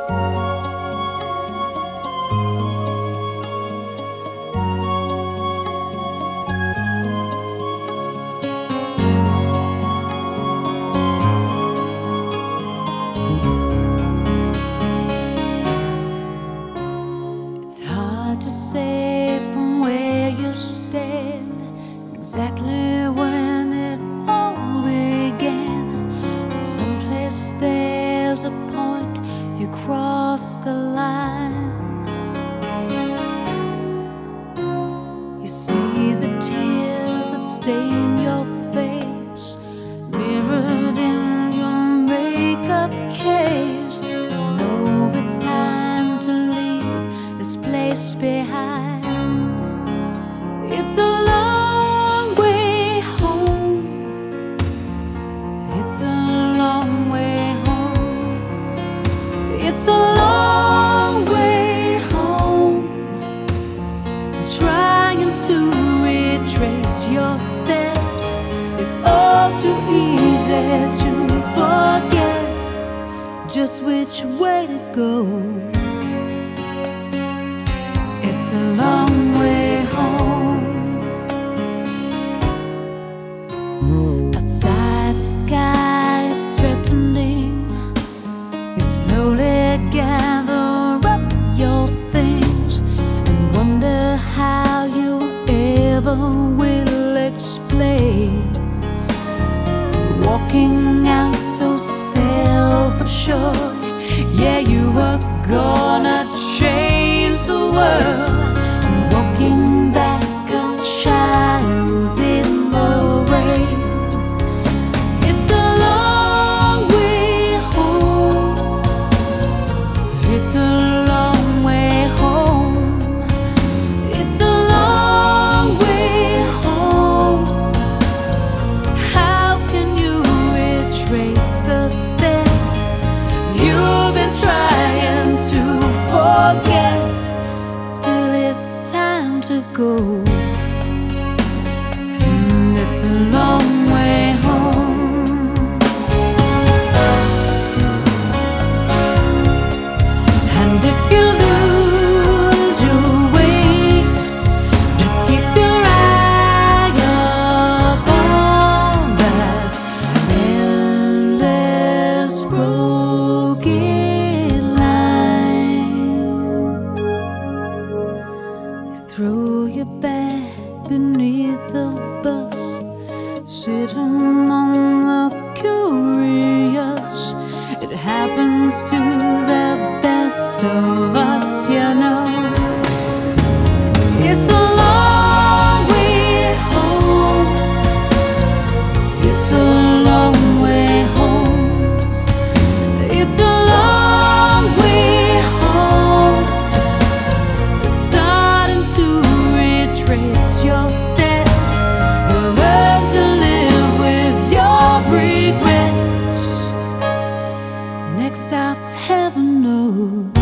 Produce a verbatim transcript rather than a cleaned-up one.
It's hard to say from where you stand exactly when it all began, but someplace there's a point you cross the line. You see the tears that stain your face mirrored in your makeup case. You know it's time to leave this place behind. It's a long way home. It's a long way home. It's a long way home. Trying to retrace your steps, it's all too easy to forget just which way to go. It's a long way home. Outside the sky is threatening. You slowly gather up your things and wonder how you ever will explain. Walking out so self-assured, yeah, you were gonna change the world. Walking back a child in the rain. It's a long way home. It's a long way home. It's a long way home. How can you retrace the steps you've been trying to forget? Still, it's time to go. And it's a long way home. And if you lose your way, just keep your eye upon that endless broken line. You throw your bag beneath the bus, sit among the curious. It happens to the best of us, you know. It's a long way home. It's a long way home. It's a long way home. Starting to retrace your steps. You learn to live with your regrets. Next stop, heaven knows.